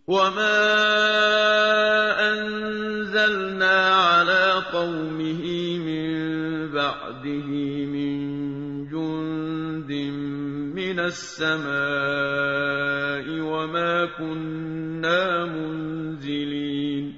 وَمَا أَنزَلْنَا عَلَىٰ قَوْمِهِ مِن بَعْدِهِ مِن جُندٍ مِّنَ السَّمَاءِ وَمَا كُنَّا مُنزِلِينَ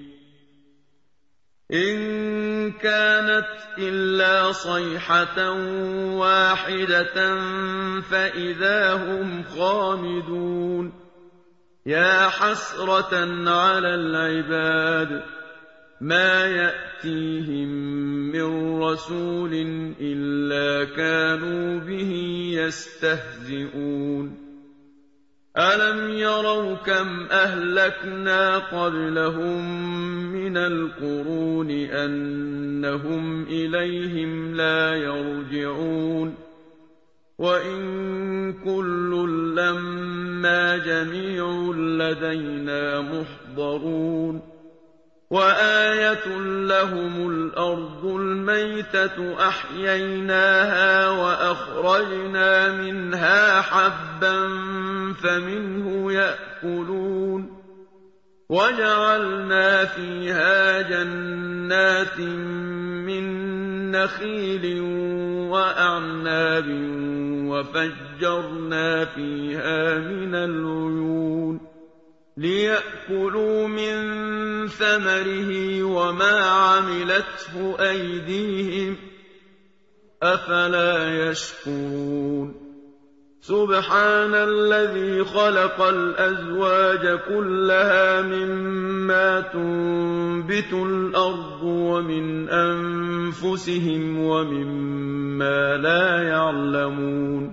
إِن كَانَتْ إِلَّا صَيْحَةً وَاحِدَةً فَإِذَا هُمْ خَامِدُونَ يَا حَسْرَةً عَلَى الْعِبَادِ مَا يَأْتِيهِم مِّن رَّسُولٍ إِلَّا كَانُوا بِهِ يَسْتَهْزِئُونَ أَلَمْ يَرَوْا كَمْ أَهْلَكْنَا قَبْلَهُم مِّنَ الْقُرُونِ أَنَّهُمْ إِلَيْهِمْ لَا يَرْجِعُونَ وَإِن كُلٌّ لَّمَّا جَمِيعٌ لَّدَيْنَا مُحْضَرُونَ وَآيَةٌ لَّهُمُ الْأَرْضُ الْمَيْتَةُ أَحْيَيْنَاهَا وَأَخْرَجْنَا مِنْهَا حَبًّا فَمِنْهُ يَأْكُلُونَ وَجَعَلْنَا فِيهَا جَنَّاتٍ مِّن نَّخِيلٍ وَأَعْنَابٍ وَفَجَّرْنَا فِيهَا مِنَ الْعُيُونِ لِيَأْكُلُوا مِن ثَمَرِهِ وَمَا عَمِلَتْهُ أَيْدِيهِمْ ۖ أَفَلَا يَشْكُرُونَ سُبْحَانَ الَّذِي خَلَقَ الْأَزْوَاجَ كُلَّهَا مِمَّا تُنبِتُ الْأَرْضُ وَمِنْ أَنفُسِهِمْ وَمِمَّا لَا يَعْلَمُونَ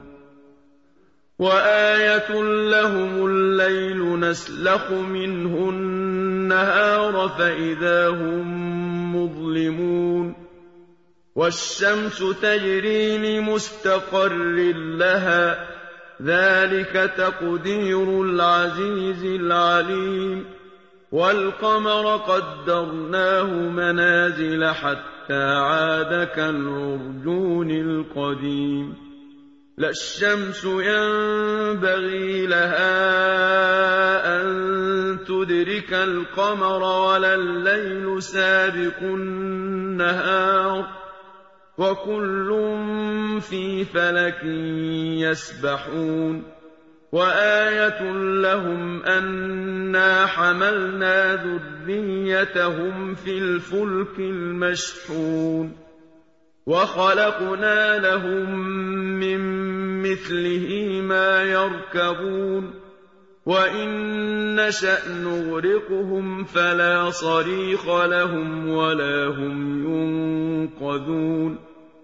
وَآيَةٌ لَّهُمُ اللَّيْلُ نَسْلَخُ مِنْهُ النَّهَارَ فَإِذَا هُم مُّظْلِمُونَ وَالشَّمْسُ تَجْرِي لِمُسْتَقَرٍّ لَّهَا ۚ ذَٰلِكَ تَقْدِيرُ الْعَزِيزِ الْعَلِيمِ وَالْقَمَرَ قَدَّرْنَاهُ مَنَازِلَ حَتَّىٰ عَادَ كَالْعُرْجُونِ الْقَدِيمِ لَا الشَّمْسُ يَنبَغِي لَهَا أَن تُدْرِكَ الْقَمَرَ وَلَا اللَّيْلُ سَابِقُ النَّهَارِ ۚ وَكُلٌّ فِي فَلَكٍ يَسْبَحُونَ وَآيَةٌ لَّهُمْ أَنَّا حَمَلْنَا ذُرِّيَّتَهُمْ فِي الْفُلْكِ الْمَشْحُونِ وَخَلَقْنَا لَهُم مِّن مِّثْلِهِ مَا يَرْكَبُونَ وَإِن نَّشَأْ نُغْرِقْهُمْ فَلَا صَرِيخَ لَهُمْ وَلَا هُمْ يُنقَذُونَ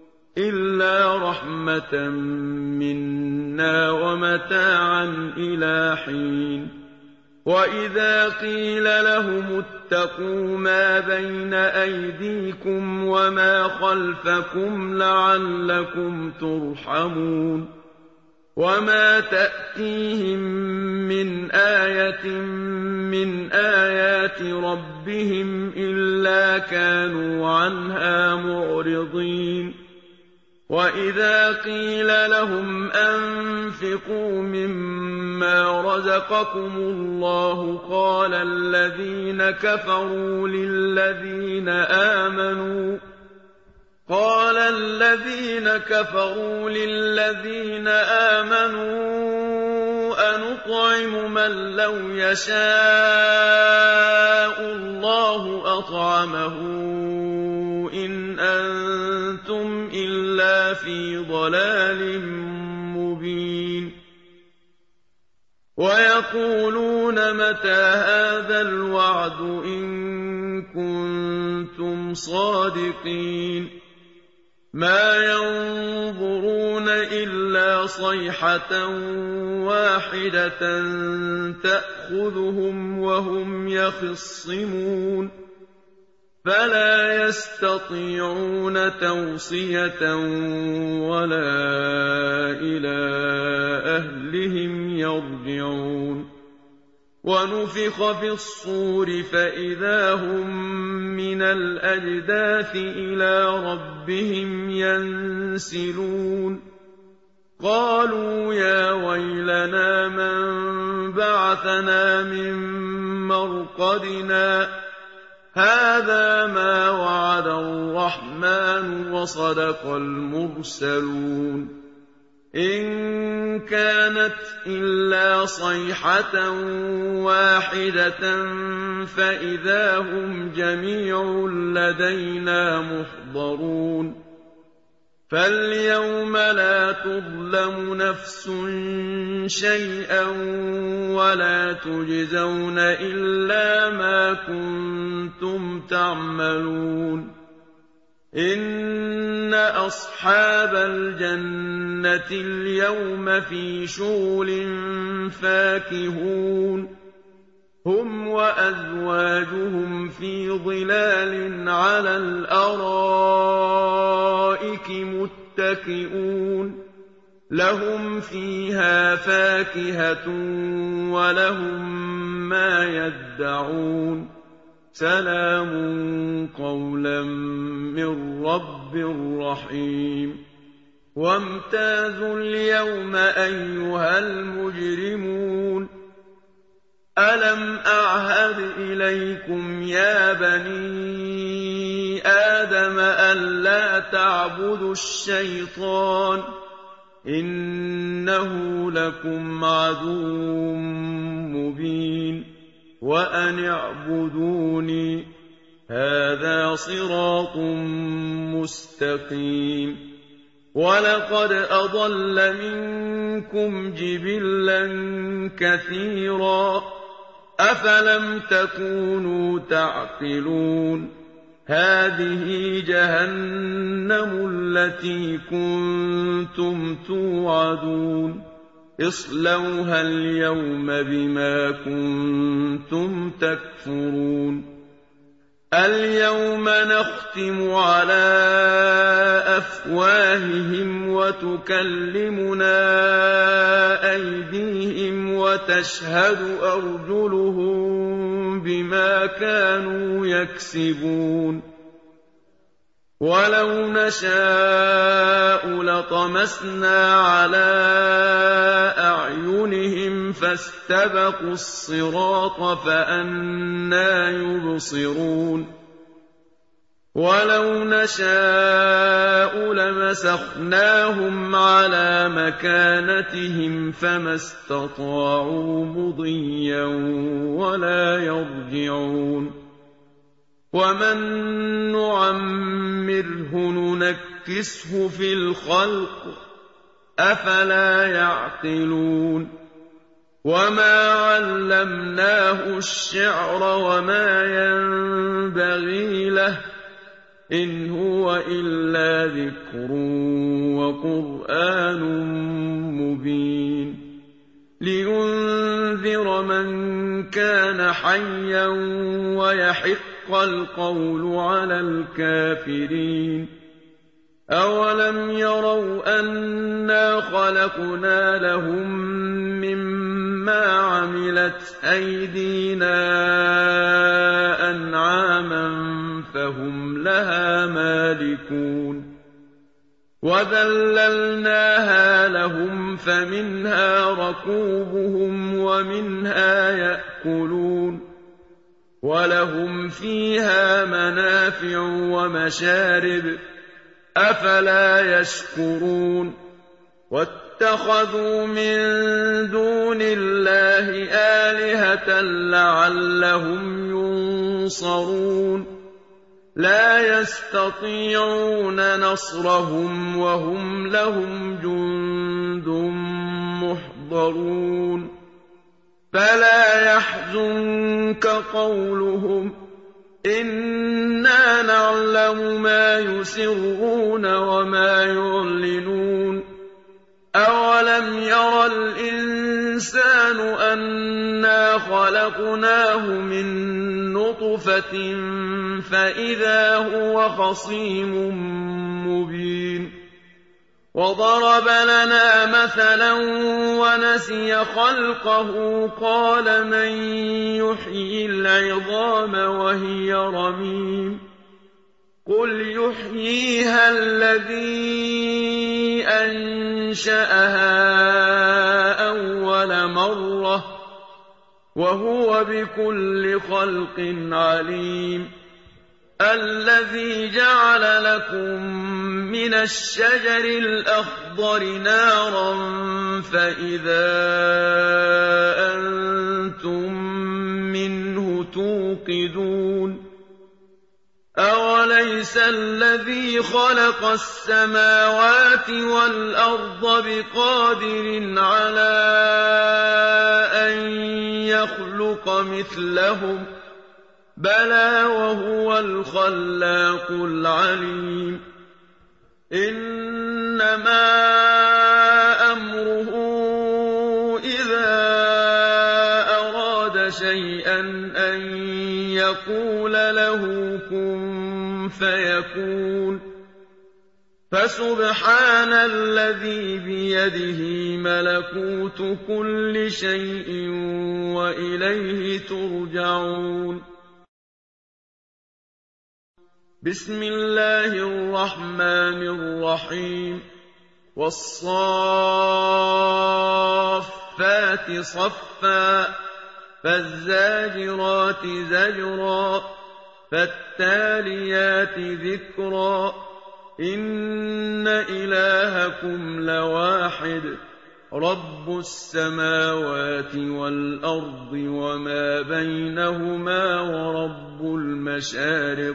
إِلَّا رَحْمَةً مِّنَّا وَمَتَاعًا إِلَىٰ حِينٍ وَإِذَا قِيلَ لَهُمُ اتَّقُوا مَا بَيْنَ أَيْدِيكُمْ وَمَا خَلْفَكُمْ لَعَلَّكُمْ تُرْحَمُونَ وَمَا تَأْتِيهِم مِّنْ آيَةٍ مِّنْ آيَاتِ رَبِّهِمْ إِلَّا كَانُوا عَنْهَا مُعْرِضِينَ وَإِذَا قِيلَ لَهُمْ أَنفِقُوا مِمَّا رَزَقَكُمُ اللَّهُ قَالَ الَّذِينَ كَفَرُوا لِلَّذِينَ آمَنُوا أَنُطْعِمُ مَن لَّوْ يَشَاءُ اللَّهُ أَطْعَمَهُ إِنْ أَنتُمْ إِلَّا فِي ضَلَالٍ مُّبِينٍ وَيَقُولُونَ مَتَىٰ هَٰذَا الْوَعْدُ إِن كُنتُمْ صَادِقِينَ مَا يَنظُرُونَ إِلَّا صَيْحَةً وَاحِدَةً تَأْخُذُهُمْ وَهُمْ يَخِصِّمُونَ فَلَا يَسْتَطِيعُونَ تَوْصِيَةً وَلَا إِلَىٰ أَهْلِهِمْ يَرْجِعُونَ وَنُفِخَ فِي الصُّورِ فَإِذَا هُم مِّنَ الْأَجْدَاثِ إِلَىٰ رَبِّهِمْ يَنسِلُونَ قَالُوا يَا وَيْلَنَا مَن بَعَثَنَا مِن مرقدنا هذا ما وعد الرحمن وصدق المرسلون إن كانت إلا صيحة واحدة فإذا هم جميع لدينا محضرون فاليوم لا تظلم نفس شيئا ولا تجزون إلا ما كنتم تعملون إن أصحاب الجنة اليوم في شغل فاكهون هم وأزواجهم في ظلال على الأرائك متكئون لهم فيها فاكهة ولهم ما يدعون سلام قولا من رب رحيم وامتازوا اليوم أيها المجرمون ألم أعهد إليكم يا بني آدم ألا تعبدوا الشيطان إنه لكم عدو مبين وأن اعبدوني هذا صراط مستقيم ولقد أضل منكم جبلا كثيرا أفلم تكونوا تعقلون هذه جهنم التي كنتم توعدون اصلوها اليوم بما كنتم تكفرون اليوم نختم على أفواههم وتكلمنا أيديهم وتشهد أرجلهم بما كانوا يكسبون ولو نشاء لطمسنا على أعينهم فاستبقوا الصراط فأنى يبصرون ولو نشاء لمسخناهم على مكانتهم فما استطاعوا مضيا ولا يرجعون ومن نعمره ننكسه في الخلق أفلا يعقلون وما علمناه الشعر وما ينبغي له إن هو إلا ذكر وقرآن مبين لينذر من كان حيا ويحق القول على الكافرين أولم يروا أنا خلقنا لهم مما عملت أيدينا أنعاما فهم لها مالكون وذللناها لهم فمنها ركوبهم ومنها يأكلون ولهم فيها منافع ومشارب أفلا يشكرون واتخذوا من دون الله آلهة لعلهم ينصرون لا يستطيعون نصرهم وهم لهم جند محضرون فلا يحزنك قولهم إنا نعلم ما يسرون وما يعلنون أولم ير الإنسان أنا خلقناه من نطفة فإذا هو خصيم مبين وضرب لنا مثلا ونسي خلقه قال من يحيي العظام وهي رميم قل يحييها الذي أنشأها أول مرة وهو بكل خلق عليم الذي جعل لكم من الشجر الأخضر نارا فإذا أنتم منه توقدون أوليس الذي خلق السماوات والأرض بقادر على أن يخلق مثلهم بلى وهو الخلاق العليم إنما أمره إذا أراد شيئا أن يقول له كن فيكون فسبحان الذي بيده ملكوت كل شيء وإليه ترجعون بسم الله الرحمن الرحيم والصافات صفا فالزاجرات زجرا فالتاليات ذكرا إن إلهكم لواحد رب السماوات والأرض وما بينهما ورب المشارق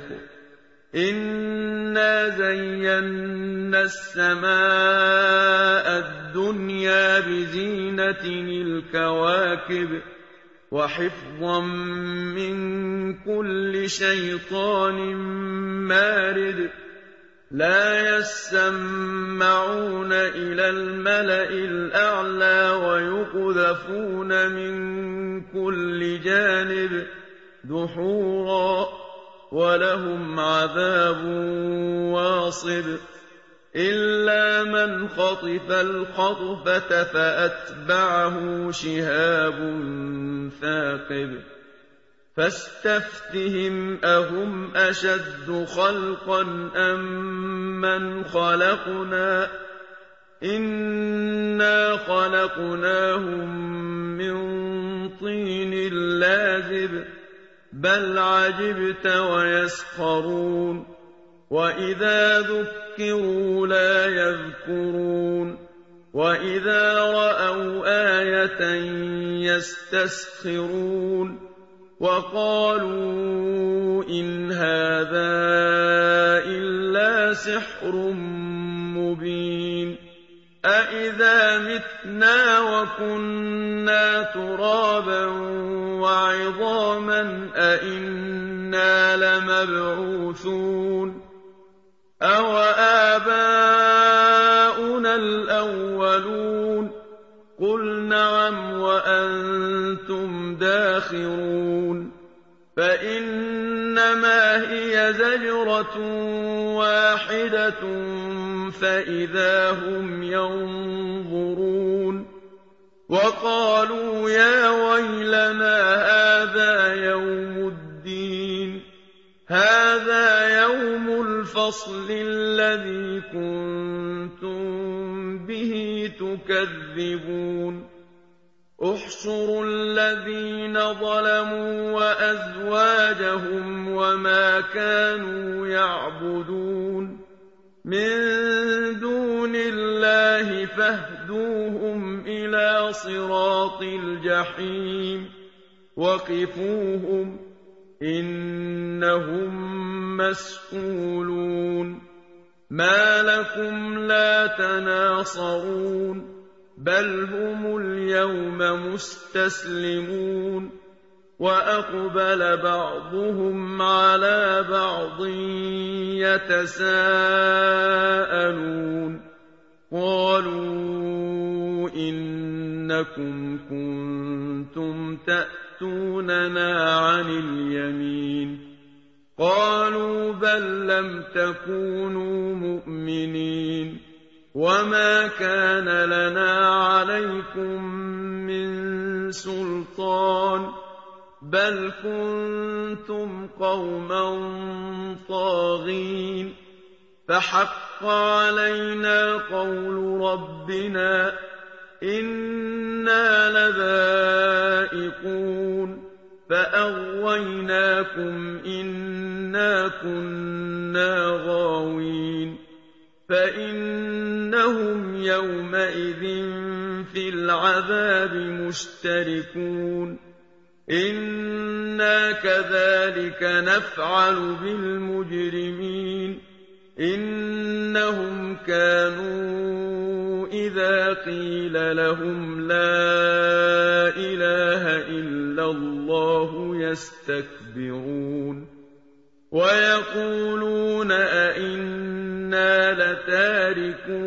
إنا زينا السماء الدنيا بزينة الكواكب وحفظا من كل شيطان مارد لا يسمعون إلى الملأ الأعلى ويقذفون من كل جانب دحورا ولهم عذاب واصب إلا من خطف الخطفة فأتبعه شهاب ثاقب فاستفتهم أهم أشد خلقا أم من خلقنا إنا خلقناهم من طين لازب بل عجبت ويسخرون وإذا ذكروا لا يذكرون وإذا رأوا آية يستسخرون وقالوا إن هذا إلا سحر مبين أإذا متنا وكنا ترابا وعظاما أإنا لمبعوثون أوآباؤنا الأولون قل نعم وأنتم داخرون فإنما هي زجرة واحدة فإذا هم ينظرون وقالوا يا ويلنا هذا يوم الدين هذا يوم الفصل الذي كنتم به تكذبون احشروا الذين ظلموا وأزواجهم وما كانوا يعبدون من دون الله فاهدوهم إلى صراط الجحيم وقفوهم إنهم مسئولون ما لكم لا تناصرون بل هم اليوم مستسلمون وأقبل بعضهم على بعض يتساءلون قالوا إنكم كنتم تأتوننا عن اليمين قالوا بل لم تكونوا مؤمنين وما كان لنا عليكم من سلطان بل كنتم قوما طاغين فحق علينا قول ربنا إِنَّا لَذَائِقُونَ فَأَغْوَيْنَاكُمْ إِنَّا كُنَّا غَاوِينَ فَإِنَّهُمْ يَوْمَئِذٍ فِي الْعَذَابِ مُشْتَرِكُونَ إِنَّا كَذَٰلِكَ نَفْعَلُ بِالْمُجْرِمِينَ إِنَّهُمْ كَانُوا إِذَا قِيلَ لَهُمْ لَا إِلَٰهَ إِلَّا اللَّهُ يَسْتَكْبِرُونَ وَيَقُولُونَ أَئِنَّا لَتَارِكُو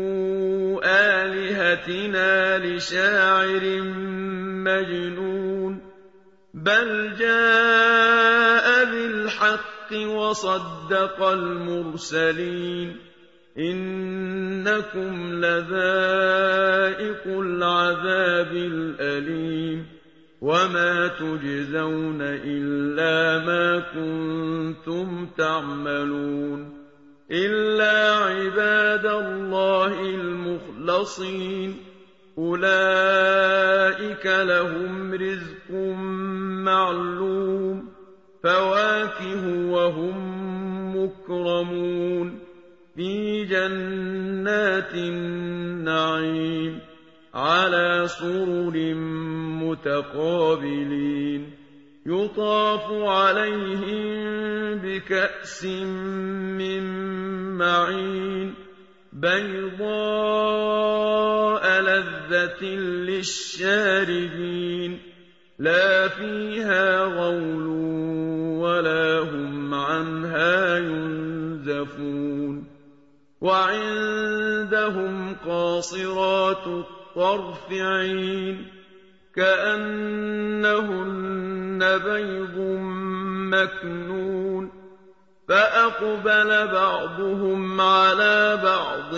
آلِهَتِنَا لِشَاعِرٍ مَّجْنُونٍ بَلْ جَاءَ بِالْحَقِّ وَصَدَّقَ الْمُرْسَلِينَ إِنَّكُمْ لَذَائِقُو الْعَذَابِ الْأَلِيمِ وَمَا تُجْزَوْنَ إِلَّا مَا كُنتُمْ تَعْمَلُونَ إِلَّا عِبَادَ اللَّهِ الْمُخْلَصِينَ أُولَٰئِكَ لَهُمْ رِزْقٌ مَّعْلُومٌ فَوَاكِهُ وَهُم مُّكْرَمُونَ فِي جَنَّاتِ النَّعِيمِ عَلَىٰ سُرُرٍ مُّتَقَابِلِينَ يُطَافُ عَلَيْهِم بِكَأْسٍ مِّن مَّعِينٍ بَيْضَاءَ لَذَّةٍ لِّلشَّارِبِينَ لَا فِيهَا غَوْلٌ وَلَا هُمْ عَنْهَا يُنزَفُونَ وَعِندَهُمْ قَاصِرَاتُ الطَّرْفِ عِينٌ كَأَنَّهُنَّ بَيْضٌ مَّكْنُونٌ فَأَقْبَلَ بَعْضُهُمْ عَلَىٰ بَعْضٍ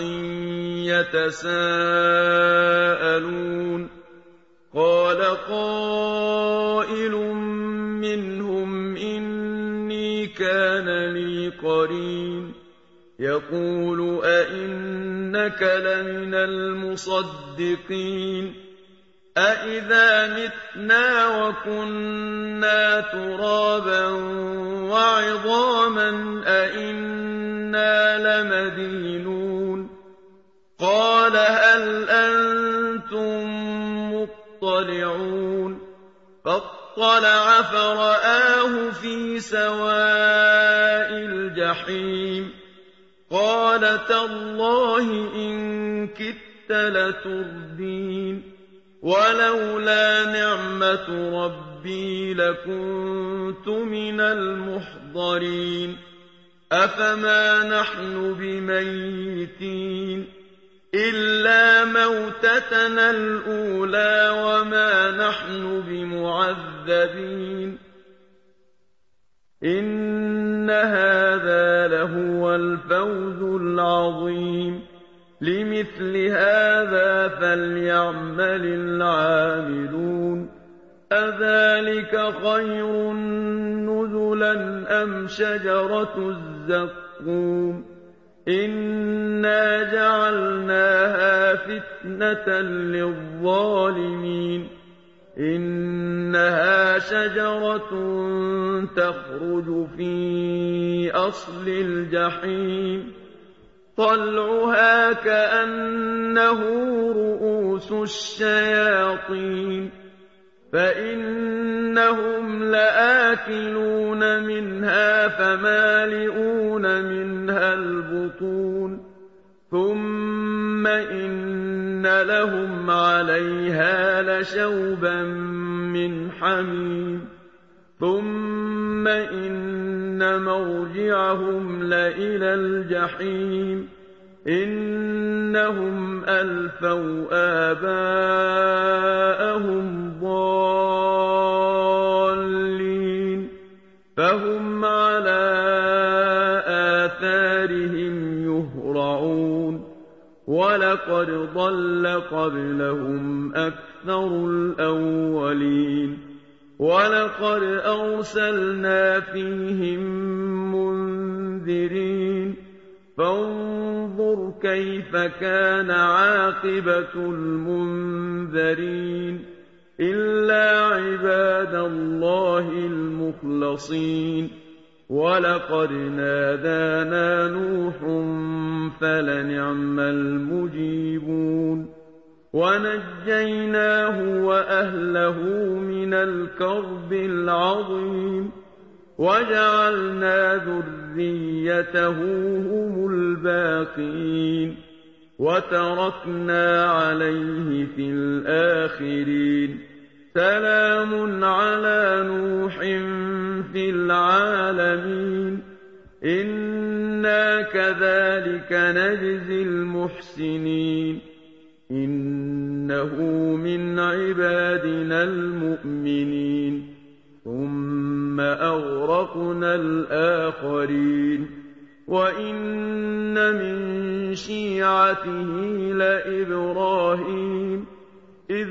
يَتَسَاءَلُونَ قَالَ قَائِلٌ مِّنْهُمْ إِنِّي كَانَ لِي قَرِينٌ يَقُولُ أَإِنَّكَ لَمِنَ الْمُصَدِّقِينَ أَإِذَا مِتْنَا وَكُنَّا تُرَابًا وَعِظَامًا أَإِنَّا لَمَدِينُونَ قَالَ هَلْ أَنتُم مُّطَّلِعُونَ فَاطَّلَعَ فَرَآهُ فِي سَوَاءِ الْجَحِيمِ قَالَ تَاللَّهِ إِن كِدتَّ لَتُرْدِينِ وَلَوْلَا نِعْمَةُ رَبِّي لَكُنتُ مِنَ الْمُحْضَرِينَ أَفَمَا نَحْنُ بِمَيِّتِينَ إِلَّا مَوْتَتَنَا الْأُولَىٰ وَمَا نَحْنُ بِمُعَذَّبِينَ إِنَّ هَٰذَا لَهُوَ الْفَوْزُ الْعَظِيمُ لِمِثْلِ هَٰذَا فَلْيَعْمَلِ الْعَامِلُونَ أَذَٰلِكَ خَيْرٌ نُّزُلًا أَمْ شَجَرَةُ الزَّقُّومِ إِنَّا جَعَلْنَاهَا فِتْنَةً لِّلظَّالِمِينَ إِنَّهَا شَجَرَةٌ تَخْرُجُ فِي أَصْلِ الْجَحِيمِ طَلْعُهَا كَأَنَّهُ رُءُوسُ الشَّيَاطِينِ فَإِنَّهُمْ لَآكِلُونَ مِنْهَا فَمَالِئُونَ مِنْهَا الْبُطُونَ ثُمَّ إِنَّ لَهُمْ عَلَيْهَا لَشَوْبًا مِّنْ حَمِيمٍ ثُمَّ إِنَّ مَرْجِعَهُمْ لَإِلَى الْجَحِيمِ إِنَّهُمْ أَلْفَوْا آبَاءَهُمْ ضَالِّينَ فَهُمْ عَلَىٰ آثَارِهِمْ يُهْرَعُونَ وَلَقَدْ ضَلَّ قَبْلَهُمْ أَكْثَرُ الْأَوَّلِينَ وَلَقَدْ أَرْسَلْنَا فِيهِم مُّنذِرِينَ فانظر كيف كان عاقبة المنذرين إلا عباد الله المخلصين ولقد نادانا نوح فلنعم المجيبون ونجيناه وأهله من الكرب العظيم وجعلنا ذريته هم الباقين وتركنا عليه في الآخرين سلام على نوح في العالمين إنا كذلك نجزي المحسنين إنه من عبادنا المؤمنين ثم أغرقنا الآخرين وإن من شيعته لإبراهيم إذ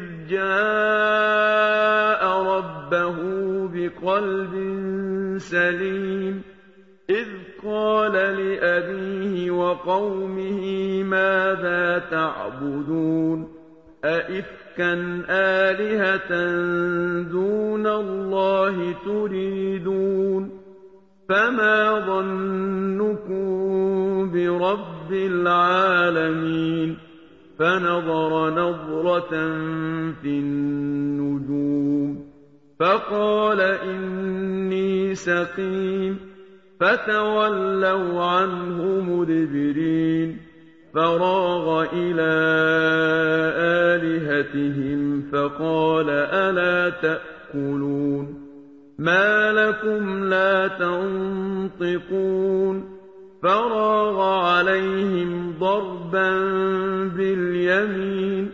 جاء ربه بقلب سليم إذ قال لأبيه وقومه ماذا تعبدون أئفكا آلهة دون الله تريدون فما ظنكم برب العالمين فنظر نظرة في النجوم فقال إني سقيم فتولوا عنه مدبرين فراغ إلى آلهتهم فقال ألا تأكلون ما لكم لا تنطقون فراغ عليهم ضربا باليمين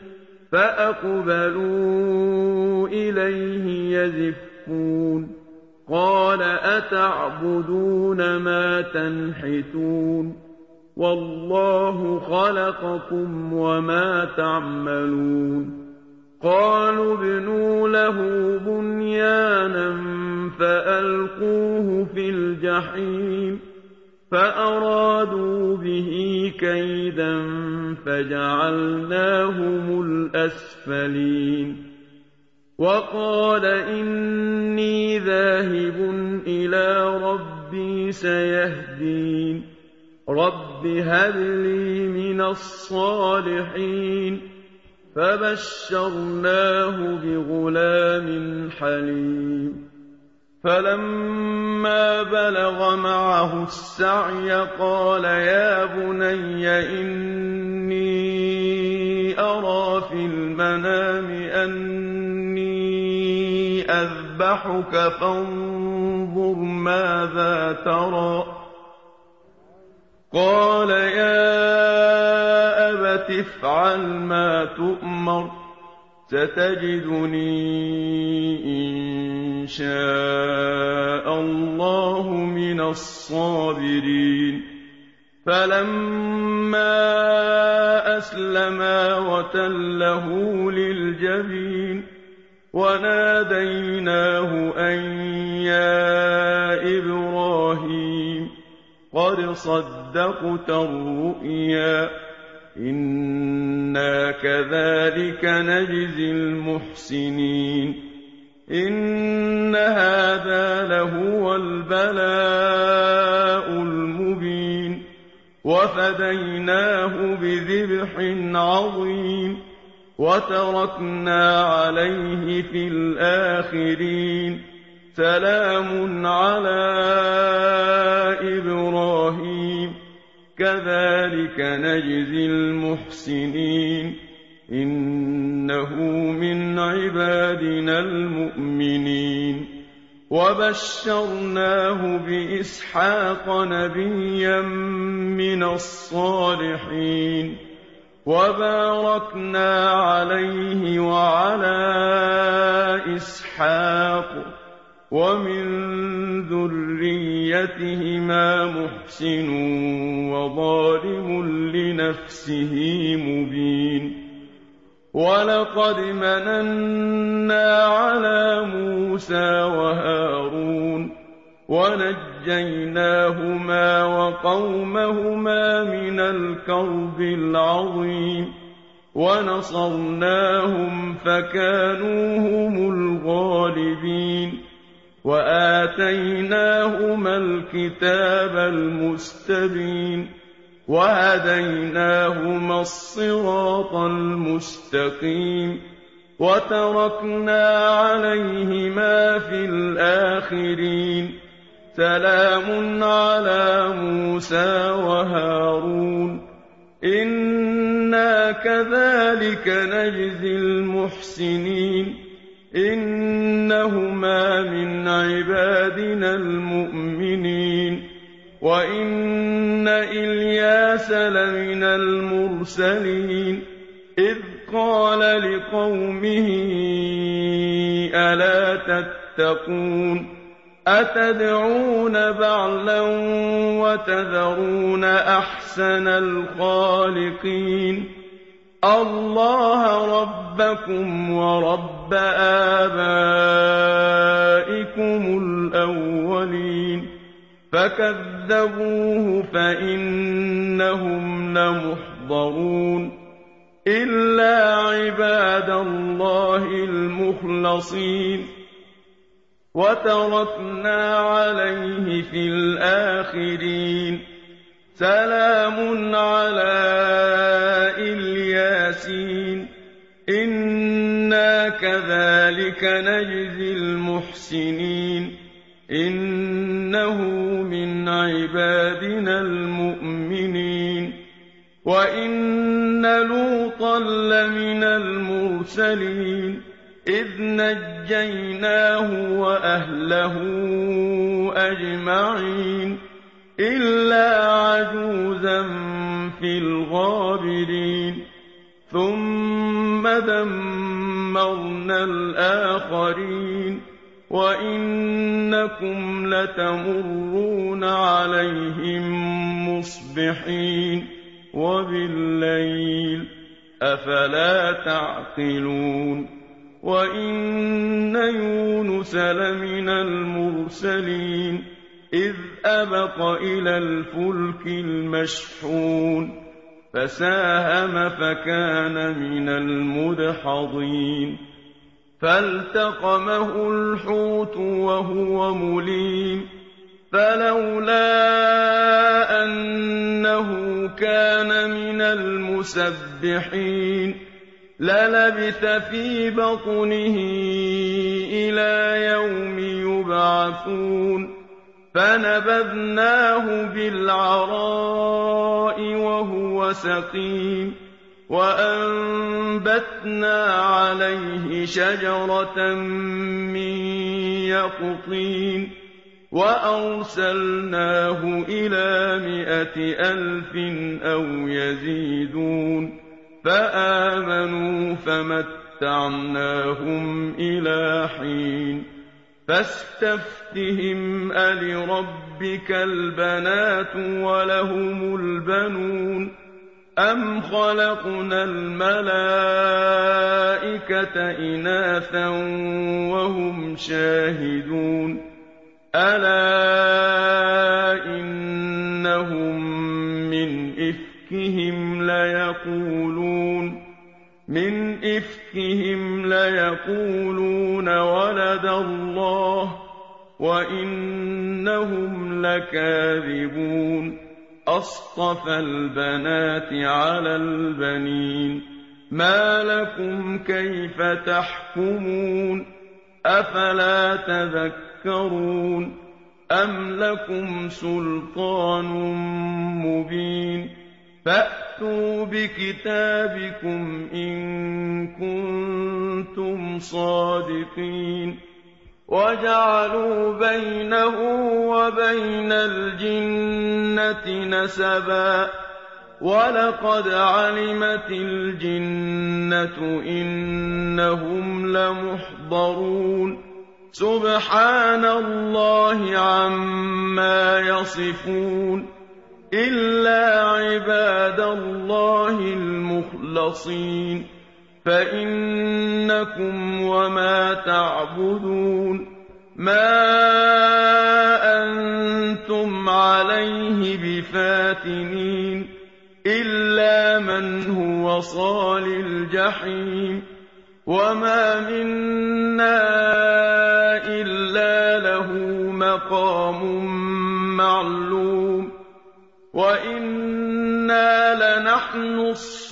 فأقبلوا إليه يزفون قال أتعبدون ما تنحتون والله خلقكم وما تعملون قالوا ابنوا له بنيانا فألقوه في الجحيم فأرادوا به كيدا فجعلناهم الأسفلين وقال إني ذاهب إلى ربي سيهدين رب هب لي من الصالحين فبشرناه بغلام حليم فلما بلغ معه السعي قال يا بني إني أرى في المنام أني أذبحك فانظر ماذا ترى قال يا أبت افعل ما تؤمر ستجدني إن شاء الله من الصابرين فلما أسلما وتله للجبين وناديناه أن يا إبراهيم قد صدقت الرؤيا إنا كذلك نجزي المحسنين إن هذا لهو البلاء المبين وفديناه بذبح عظيم وتركنا عليه في الآخرين سلام على إبراهيم كذلك نجزي المحسنين إنه من عبادنا المؤمنين وبشرناه بإسحاق نبيا من الصالحين وباركنا عليه وعلى إسحاق ومن ذريتهما محسن وظالم لنفسه مبين ولقد مننا على موسى وهارون ونجيناهما وقومهما من الكرب العظيم ونصرناهم فكانوا هم الغالبين وآتيناهما الكتاب المستبين وهديناهما الصراط المستقيم وتركنا عليهما في الآخرين سلام على موسى وهارون إنا كذلك نجزي المحسنين إنهما من عبادنا المؤمنين وإن إلياس لمن المرسلين إذ قال لقومه ألا تتقون أتدعون بعلا وتذرون أحسن الخالقين الله ربكم ورب آبائكم الأولين فكذبوه فإنهم لمحضرون إلا عباد الله المخلصين وتركنا عليه في الآخرين سلام على الياسين إنا كذلك نجزي المحسنين إنه من عبادنا المؤمنين وإن لوطا لمن المرسلين إذ نجيناه وأهله أجمعين إلا عجوزا في الغابرين ثم دمرنا الآخرين وإنكم لتمرون عليهم مصبحين وبالليل أفلا تعقلون وإن يونس لمن المرسلين إذ أبق إلى الفلك المشحون فساهم فكان من المدحضين فالتقمه الحوت وهو مليم فلولا أنه كان من المسبحين للبث في بطنه إلى يوم يبعثون فنبذناه بالعراء وهو سقيم وأنبتنا عليه شجرة من يقطين وأرسلناه إلى 100,000 أو يزيدون فآمنوا فمتعناهم إلى حين فاستفتهم ألربك البنات ولهم البنون أم خلقنا الملائكة إناثا وهم شاهدون ألا إنهم من إفكهم ليقولون ولد الله وإنهم لكاذبون أصطفى البنات على البنين ما لكم كيف تحكمون أفلا تذكرون أم لكم سلطان مبين فأتوا بكتابكم إن كنتم صادقين وجعلوا بينه وبين الجنة نسبا ولقد علمت الجنة إنهم لمحضرون سبحان الله عما يصفون إلا عباد الله المخلصين فإنكم وما تعبدون ما بِفَاتِنِينَ إِلَّا مَنْ هُوَ صَالِ الْجَحِيمِ وَمَا مِنَّا إِلَّا لَهُ مَقَامٌ مَّعْلُومٌ وَإِنَّا لَنَحْنُ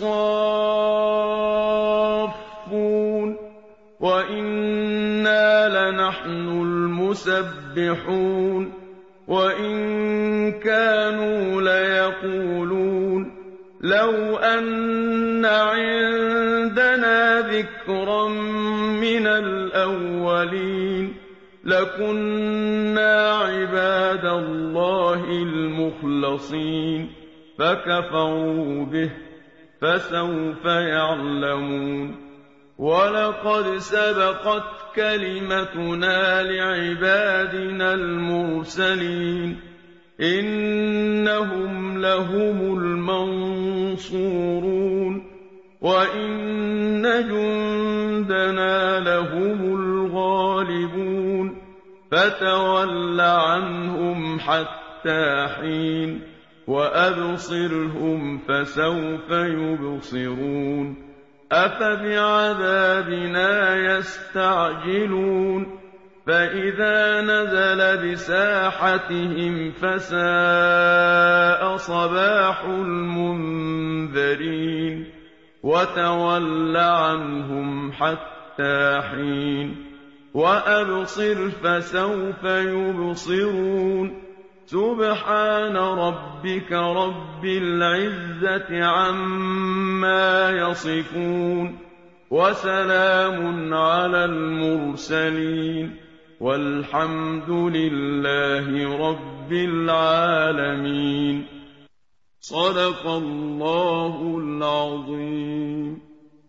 الصَّافُّونَ وَإِنَّا لَنَحْنُ الْمُسَبِّحُونَ وَإِن كَانُوا لَيَقُولُونَ لَوْ أَنَّ عِندَنَا ذِكْرًا مِّنَ الْأَوَّلِينَ لَكُنَّا عِبَادَ اللَّهِ الْمُخْلَصِينَ فَكَفَرُوا بِهِ فَسَوْفَ يَعْلَمُونَ وَلَقَدْ سَبَقَتْ كَلِمَتُنَا لِعِبَادِنَا الْمُرْسَلِينَ إِنَّهُمْ لَهُمُ الْمَنصُورُونَ وَإِنَّ جُندَنَا لَهُمُ الْغَالِبُونَ فَتَوَلَّ عَنْهُمْ حَتَّىٰ حِينٍ وَأَبْصِرْهُمْ فَسَوْفَ يُبْصِرُونَ أَفَبِعَذَابِنَا يَسْتَعْجِلُونَ فَإِذَا نَزَلَ بِسَاحَتِهِمْ فَسَاءَ صَبَاحُ الْمُنذَرِينَ وَتَوَلَّ عَنْهُمْ حَتَّىٰ حِينٍ وَأَبْصِرْ فَسَوْفَ يُبْصِرُونَ سُبْحَانَ رَبِّكَ رَبِّ الْعِزَّةِ عَمَّا يَصِفُونَ وَسَلَامٌ عَلَى الْمُرْسَلِينَ وَالْحَمْدُ لِلَّهِ رَبِّ الْعَالَمِينَ صدق الله العظيم.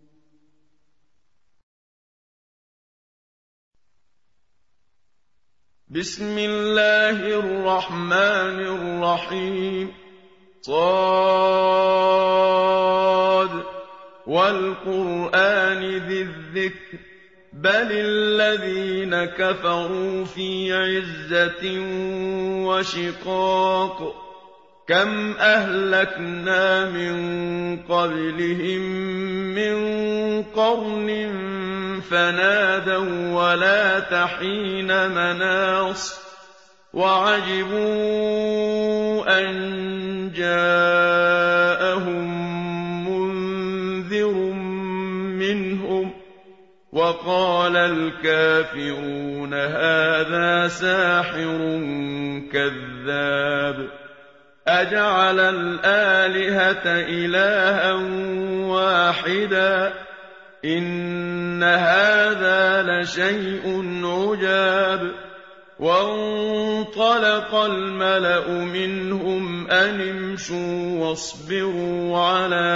بسم الله الرحمن الرحيم صاد والقرآن ذي الذكر بل الذين كفروا في عزة وشقاق كم أهلكنا من قبلهم من قرن فنادوا ولا تحين مناص وعجبوا أن جاءهم منذر منهم وقال الكافرون هذا ساحر كذاب أجعل الآلهة إلها واحدا إن هذا لشيء عجاب وانطلق الملأ منهم أن امشوا واصبروا على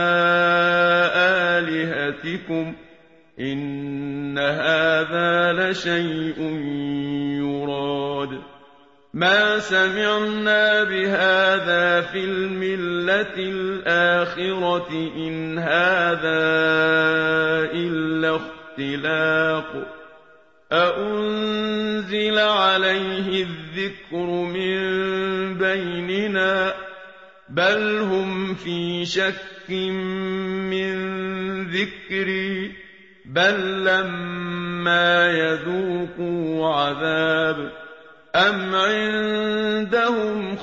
آلهتكم إن هذا لشيء يراد ما سمعنا بهذا في الملة الآخرة إن هذا إلا اختلاق أأنزل عليه الذكر من بيننا بل هم في شك من ذكري بل لما يذوقوا عذاب أم عندهم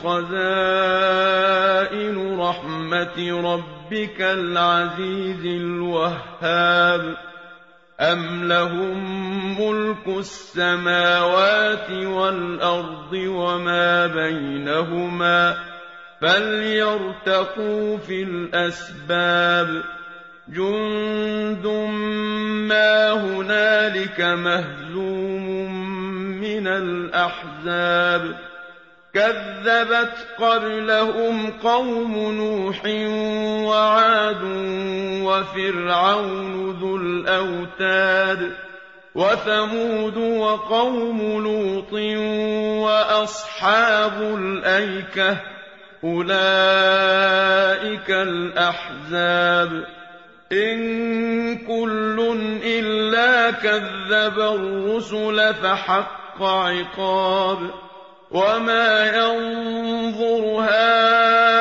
خزائن رحمة ربك العزيز الوهاب أم لهم ملك السماوات والأرض وما بينهما فليرتقوا في الأسباب جند ما هنالك مهزوم من الأحزاب كذبت قبلهم قوم نوح وعاد وفرعون ذو الأوتاد وثمود وقوم لوط وأصحاب الأيكة أولئك الأحزاب إن كل إلا كذب الرسل فحق عقاب وما ينظر هؤلاء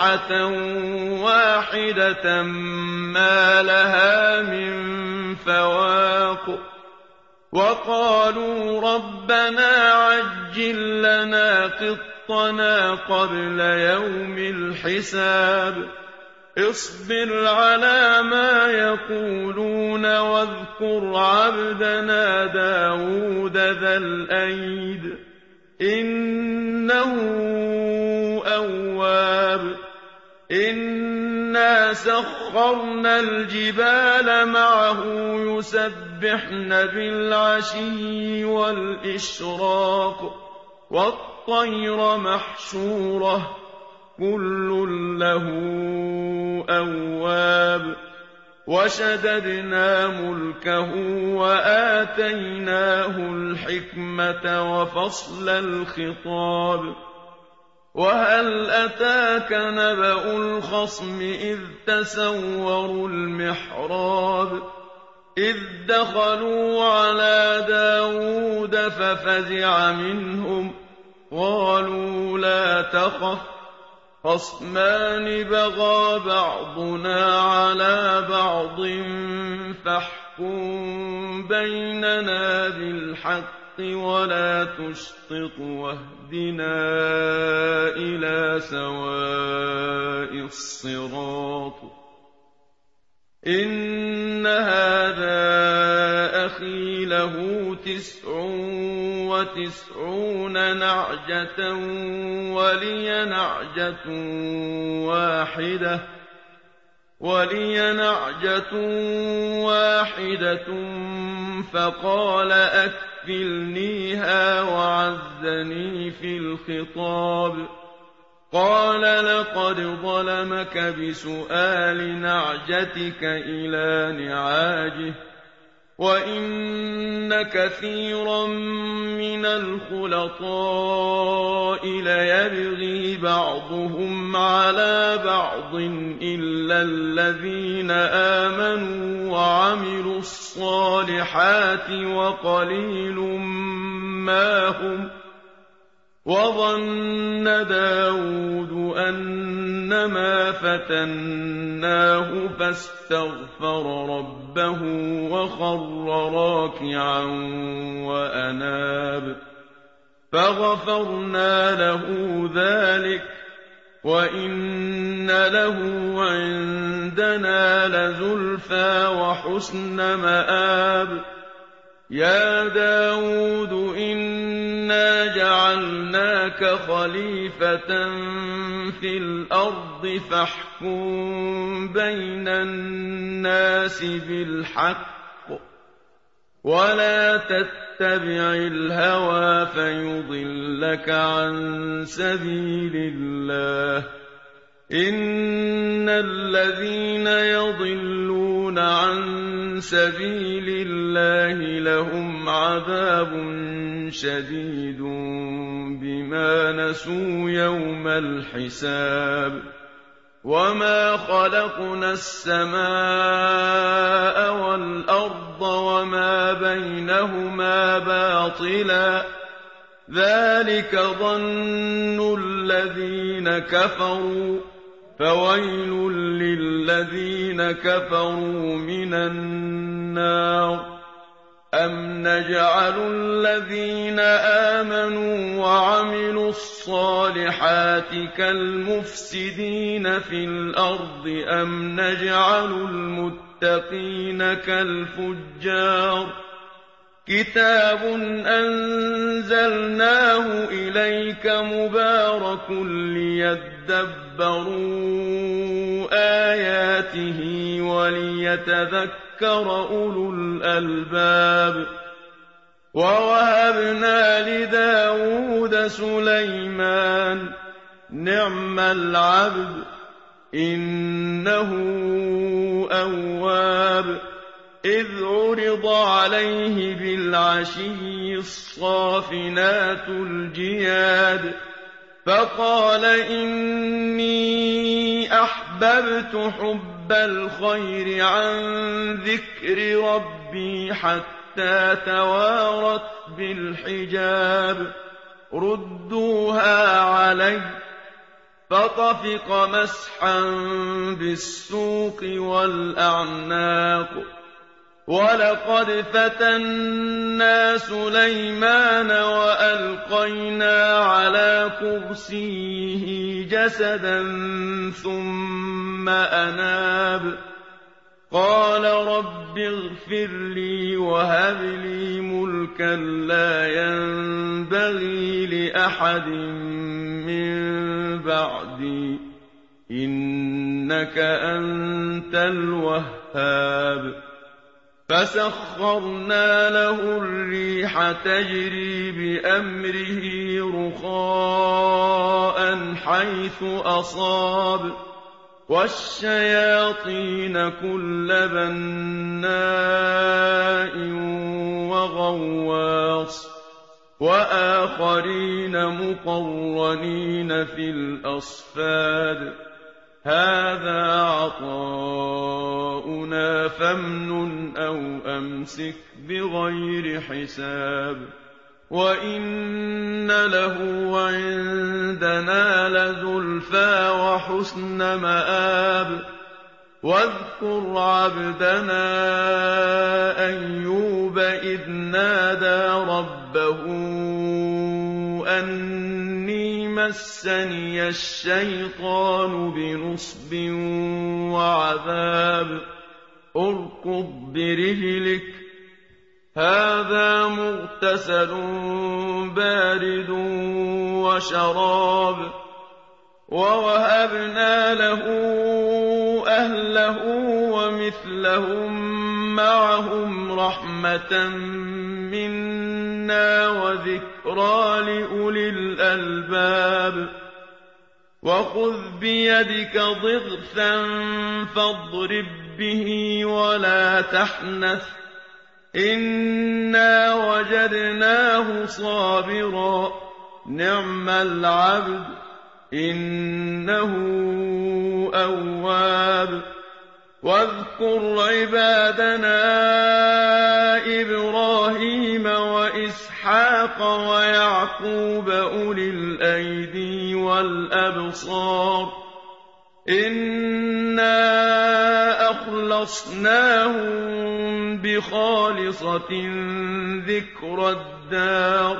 صيحة واحدة ما لها من فواق وقالوا ربنا عجل لنا قطنا قبل يوم الحساب اصبر على ما يقولون واذكر عبدنا داود ذا الأيد إنه أواب إنا سخرنا الجبال معه يسبحن بالعشي والإشراق والطير محشورة كل له أواب وشددنا ملكه وآتيناه الحكمة وفصل الخطاب وهل أتاك نبأ الخصم إذ تسوروا المحراب إذ دخلوا على داود ففزع منهم قالوا لا تخف خصمان بغى بعضنا على بعض فاحكم بيننا بالحق ولا تشطط واهدنا إلى سواء الصراط إن هذا أخي له 99 نعجة ولي نعجة واحدة فقال أكفلنيها وعزني في الخطاب قال لقد ظلمك بسؤال نعجتك إلى نعاجه وإن كثيرا من الخلطاء ليبغي بعضهم على بعض إلا الذين آمنوا وعملوا الصالحات وقليل ما هم وظن داود أنما فتناه فاستغفر ربه وخر راكعا وأناب فغفرنا له ذلك وإن له عندنا لزلفى وحسن مآب يا داود إنا جعلناك خليفة في الأرض فاحكم بين الناس بالحق ولا تتبع الهوى فيضلك عن سبيل الله إن الذين يضلون عن سبيل الله لهم عذاب شديد بما نسوا يوم الحساب وما خلقنا السماء والأرض وما بينهما باطلا ذلك ظن الذين كفروا فويل للذين كفروا من النار أم نجعل الذين آمنوا وعملوا الصالحات كالمفسدين في الأرض أم نجعل المتقين كالفجار كتاب أنزلناه إليك مبارك ليدبروا آياته وليتذكر أولو الألباب ووهبنا لداود سليمان نعم العبد إنه أواب إذ عرض عليه بالعشي الصافنات الجياد فقال إني أحببت حب الخير عن ذكر ربي حتى توارت بالحجاب ردوها علي فطفق مسحا بالسوق والأعناق ولقد فتنا سليمان وألقينا على كرسيه جسدا ثم أناب قال رب اغفر لي وهب لي ملكا لا ينبغي لأحد من بعدي إنك أنت الوهاب فسخرنا له الريح تجري بأمره رخاء حيث أصاب والشياطين كل بناء وغواص وآخرين مقرنين في الأصفاد هذا عطاؤنا فامنن أو أمسك بغير حساب وإن له عندنا لزلفى وحسن مآب واذكر عبدنا أيوب إذ نادى ربه أني مسني الشيطان بنصب وعذاب اركض برجلك هذا مغتسل بارد وشراب ووهبنا له أهله ومثلهم معهم رحمة منا وذكرى لأولي الألباب وخذ بيدك ضغثا فاضرب به ولا تحنث إنا وجدناه صابرا نعم العبد إنه أواب واذكر عبادنا إبراهيم وإسحاق ويعقوب أولي الأيدي والأبصار إنا أخلصناهم بخالصة ذكر الدار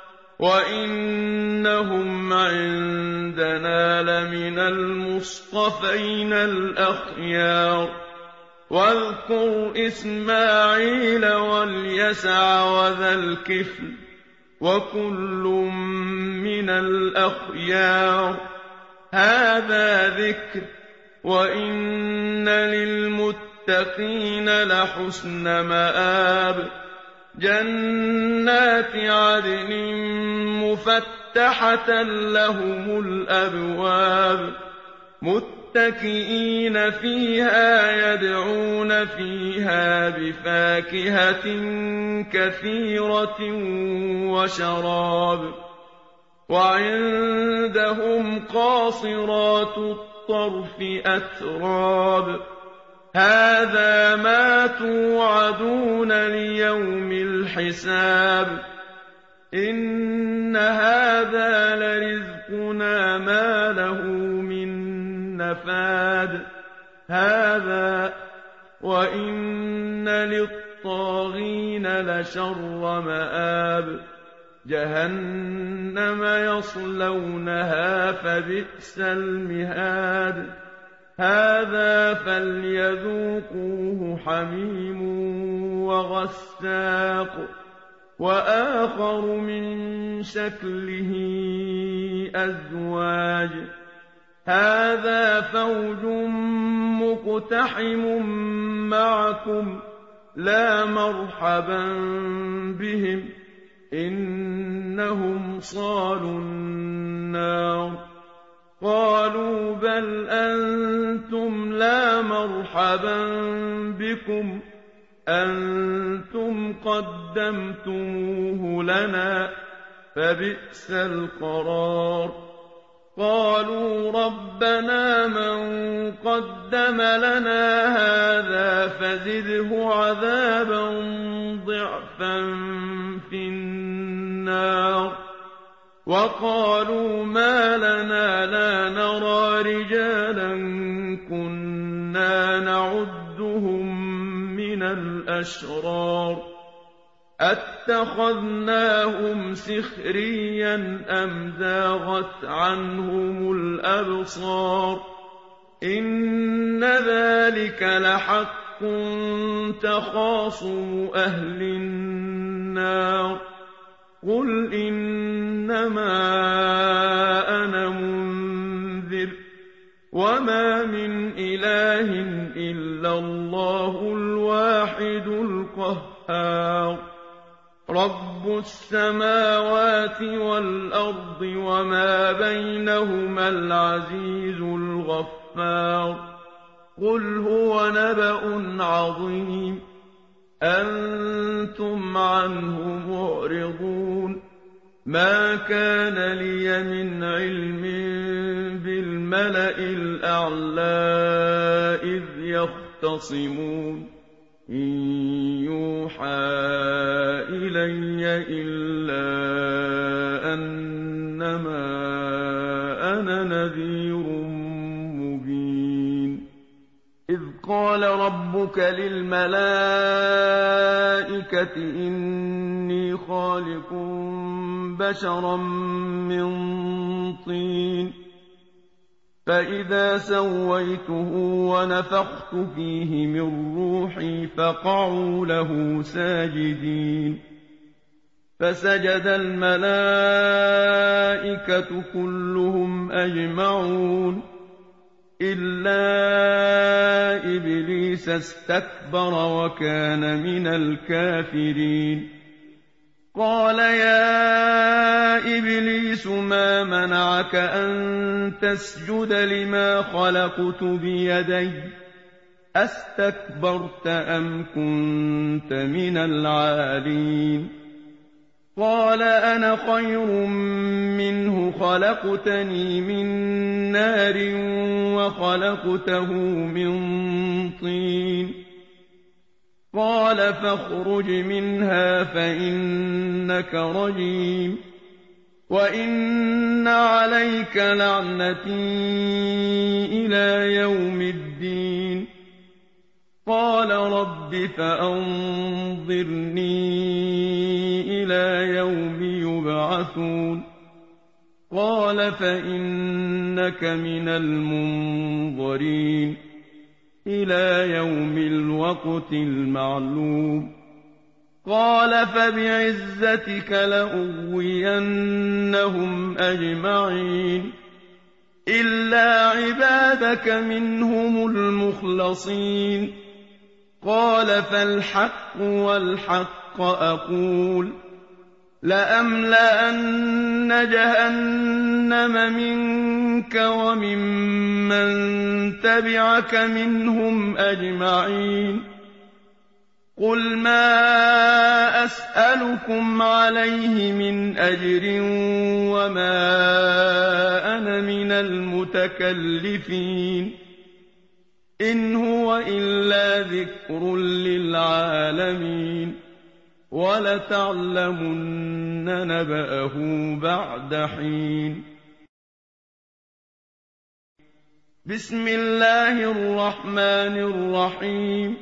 وإنهم عندنا لمن المصطفين الأخيار واذكر إسماعيل واليسع وذا الكفل وكل من الأخيار هذا ذكر وإن للمتقين لحسن مآب جنات عدن مفتحة لهم الأبواب متكئين فيها يدعون فيها بفاكهة كثيرة وشراب وعندهم قاصرات الطرف أتراب هذا ما توعدون ليوم الحساب إن هذا لرزقنا ما له من نفاد هذا وإن للطاغين لشر مآب جهنم يصلونها فبئس المهاد هذا فليذوقوه حميم وغساق وآخر من شكله أزواج هذا فوج مقتحم معكم لا مرحبا بهم إنهم صالوا النار قالوا بل أنتم لا مرحبا بكم أنتم قدمتموه لنا فبئس القرار قالوا ربنا من قدم لنا هذا فزده عذابا ضعفا في النار وقالوا ما لنا لا نرى رجالا كنا نعدهم من الأشرار أتخذناهم سخريا أم زاغت عنهم الأبصار إن ذلك لحق تخاصم أهل النار قل إنما أنا منذر وما من إله إلا الله الواحد القهار رب السماوات والأرض وما بينهما العزيز الغفار قل هو نبأ عظيم أنتم عنه معرضون ما كان لي من علم بالملأ الأعلى إذ يختصمون إن يوحى إلي إلا أنما أنا نذير مبين إذ قال ربك للملائكة إني خالق بشرا من طين فإذا سويته ونفخت فيه من روحي فقعوا له ساجدين فسجد الملائكة كلهم أجمعون إلا إبليس استكبر وكان من الكافرين قال يا إبليس ما منعك أن تسجد لما خلقت بيدي أستكبرت أم كنت من العالين قال أنا خير منه خلقتني من نار وخلقته من طين قال فاخرج منها فإنك رجيم وإن عليك لعنتي إلى يوم الدين قال رب فأنظرني إلى يوم يبعثون قال فإنك من المنظرين إلى يوم الوقت المعلوم قال فبعزتك لأغوينهم أجمعين إلا عبادك منهم المخلصين قال فالحق والحق أقول لأملأن جهنم منك وممن تبعك منهم أجمعين قل ما أسألكم عليه من أجر وما أنا من المتكلفين إن هو إلا ذكر للعالمين ولتعلمن نبأه بعد حين بسم الله الرحمن الرحيم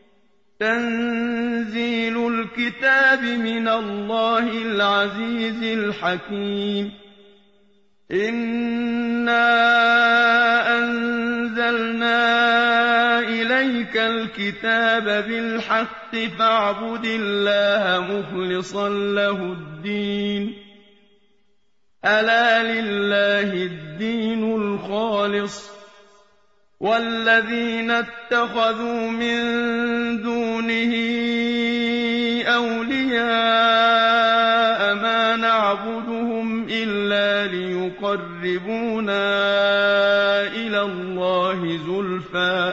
تنزيل الكتاب من الله العزيز الحكيم إنا أنزلنا إليك الكتاب بالحق فاعبد الله مخلصا له الدين ألا لله الدين الخالص والذين اتخذوا من دونه أولياء ما نعبدهم إلا ليقربونا إلى الله زلفى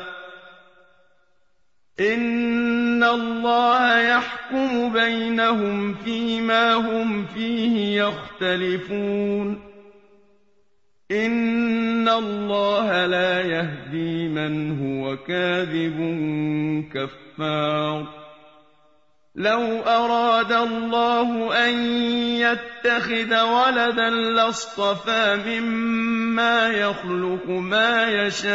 إن الله يحكم بينهم فيما هم فيه يختلفون إن الله لا يهدي من هو كاذب كفار لو أراد الله أن يتخذ ولدا لاصطفى مما يخلق ما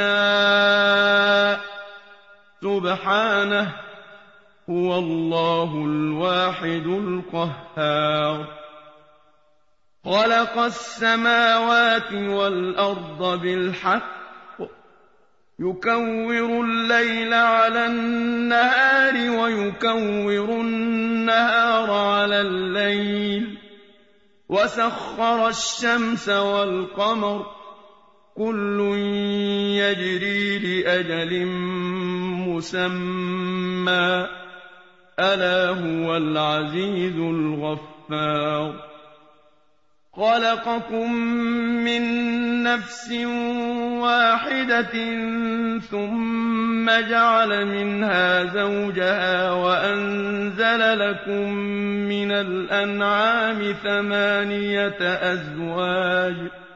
يشاء سبحانه هو الله الواحد القهار خلق السماوات والأرض بالحق يكور الليل على النهار ويكور النهار على الليل وسخر الشمس والقمر كل يجري لأجل مسمى ألا هو العزيز الغفار خلقكم من نفس واحدة ثم جعل منها زوجها وأنزل لكم من الأنعام 8 أزواج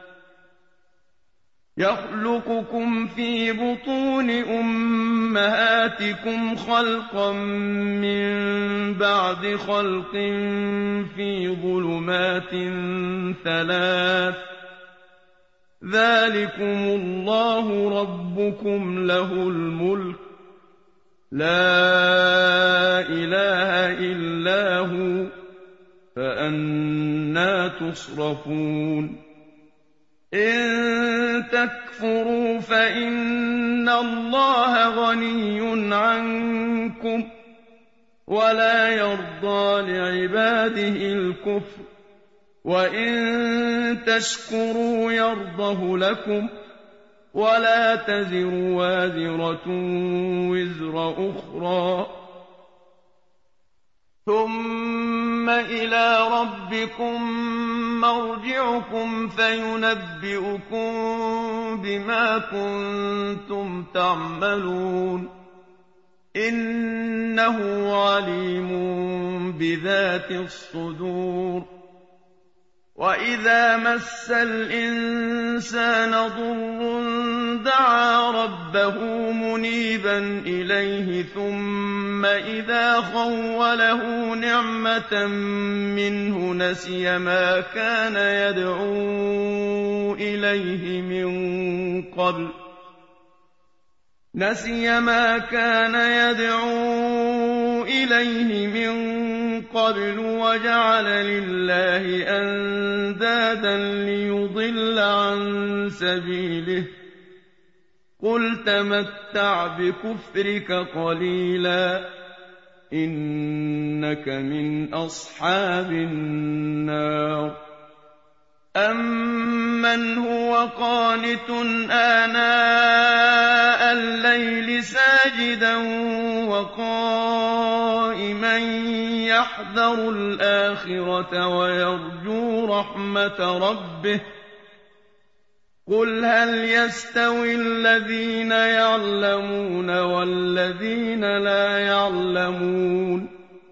يخلقكم في بطون أمهاتكم خلقا من بعد خلق في ظلمات 3 ذلكم الله ربكم له الملك لا إله إلا هو فأنى تصرفون إن تكفروا فإن الله غني عنكم ولا يرضى لعباده الكفر وإن تشكروا يرضه لكم ولا تزر وازرة وزر أخرى ثم إلى ربكم مرجعكم فينبئكم بما كنتم تعملون إنه عليم بذات الصدور وإذا مس الإنسان ضر دعا ربه منيبا إليه ثم إذا خوله نعمة منه نسي ما كان يدعو إليه من قبل وجعل لله أندادا ليضل عن سبيله قل تمتع بكفرك قليلا إنك من أصحاب النار أمن هو قانت آناء الليل ساجدا وقائما يحذر الآخرة ويرجو رحمة ربه قل هل يستوي الذين يعلمون والذين لا يعلمون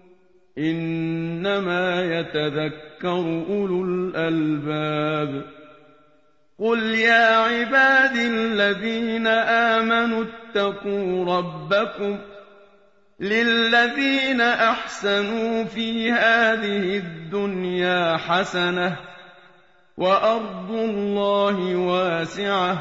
إنما يتذكر أولو الألباب قل يا عبادي الذين آمنوا اتقوا ربكم للذين أحسنوا في هذه الدنيا حسنة وأرض الله واسعة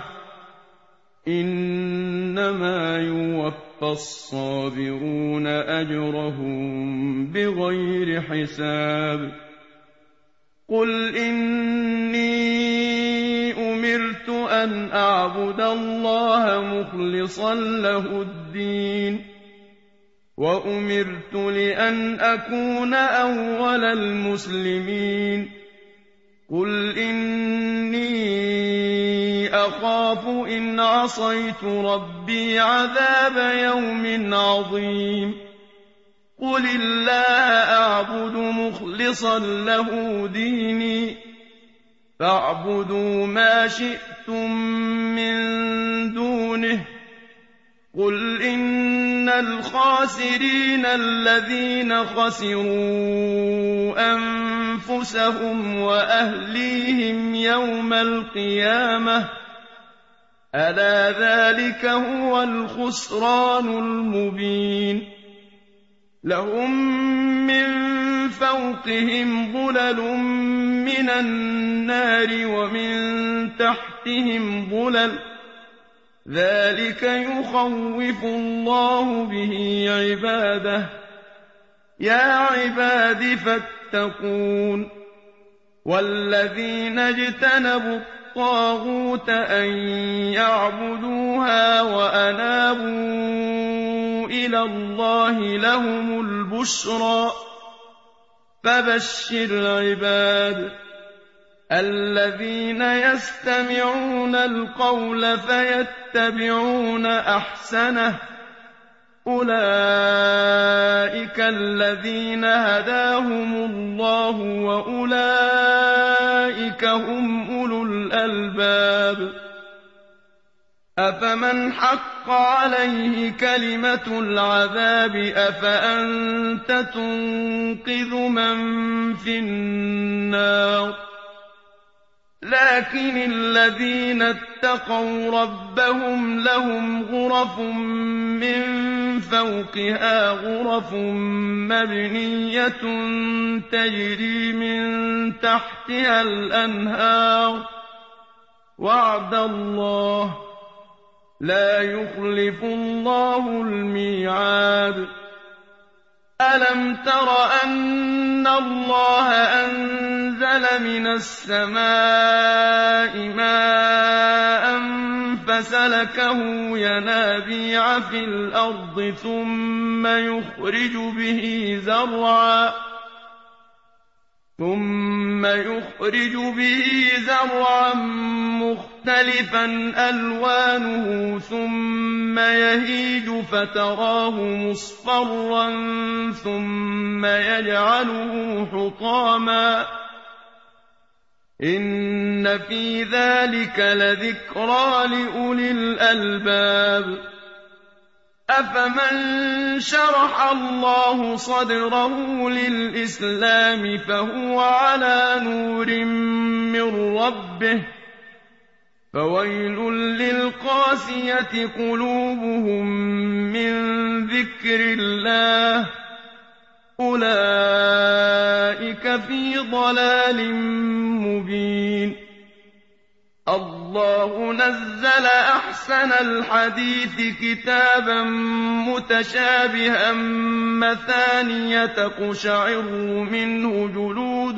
إنما يوفى الصابرون أجرهم بغير حساب قل إني أمرت أن أعبد الله مخلصا له الدين وأمرت لأن أكون أول المسلمين قل إني أخاف إن عصيت ربي عذاب يوم عظيم قل الله أعبد مخلصا له ديني فاعبدوا ما شئتم من دونه قل إن الخاسرين الذين خسروا أنفسهم وأهليهم يوم القيامة ألا ذلك هو الخسران المبين لهم من فوقهم ظلل من النار ومن تحتهم ظلل ذلك يخوف الله به عباده يا عباد فاتقون والذين اجتنبوا الطاغوت أن يعبدوها وأنابوا إلى الله لهم البشرى فبشر عباد الذين يستمعون القول فيتبعون أحسنه أولئك الذين هداهم الله وأولئك هم أولو الألباب أفمن حق عليه كلمة العذاب أفأنت تنقذ من في النار لكن الذين اتقوا ربهم لهم غرف من فوقها غرف مبنية تجري من تحتها الأنهار وعد الله لا يخلف الله الميعاد ألم تر أن الله أنزل من السماء ماء فسلكه ينابيع في الأرض ثم يخرج به زرعا مختلفا ألوانه ثم يهيج فتراه مصفرا ثم يجعله حطاما إن في ذلك لذكرى لأولي الألباب أفمن شرح الله صدره للإسلام فهو على نور من ربه فويل للقاسية قلوبهم من ذكر الله أولئك في ضلال مبين الله نزل أحسن الحديث كتابا متشابها مثانية تقشعر منه جلود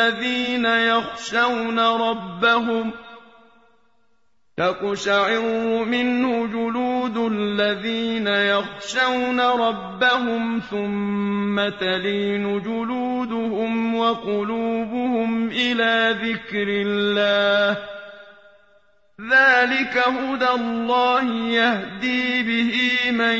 الذين يخشون ربهم ثم تلين جلودهم وقلوبهم إلى ذكر الله ذلك هدى الله يهدي به من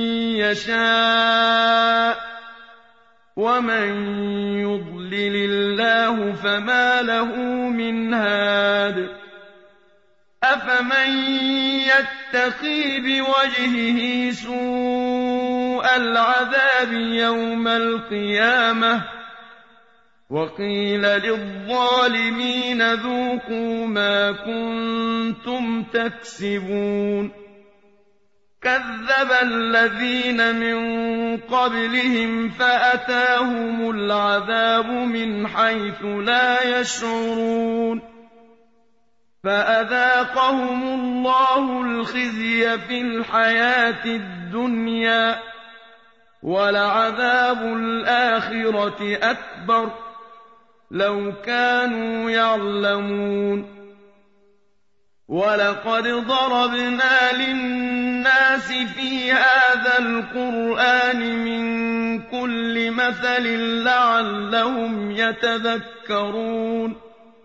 يشاء ومن يضلل الله فما له من هاد أفمن يتقي بوجهه سوء العذاب يوم القيامة وقيل للظالمين ذوقوا ما كنتم تكسبون كذب الذين من قبلهم فأتاهم العذاب من حيث لا يشعرون فأذاقهم الله الخزي في الحياة الدنيا ولعذاب الآخرة أكبر لو كانوا يعلمون ولقد ضربنا للناس في هذا القرآن من كل مثل لعلهم يتذكرون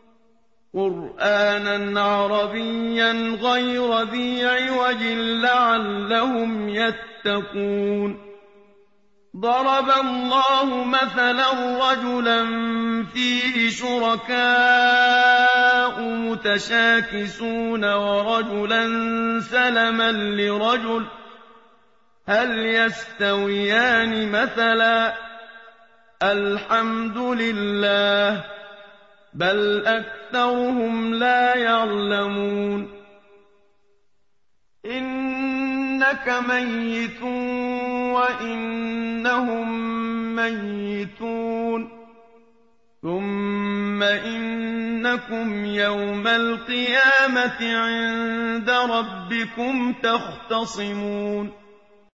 قرآنا عربيا غير ذي عوج لعلهم يتقون ضرب الله مثلا رجلا فيه شركاء متشاكسون ورجلا سلما لرجل هل يستويان مثلا الحمد لله بل أكثرهم لا يعلمون إن إِنَّكَ مَيِّتٌ وَإِنَّهُم مَّيِّتُونَ ثُمَّ إِنَّكُمْ يَوْمَ الْقِيَامَةِ عِندَ رَبِّكُمْ تَخْتَصِمُونَ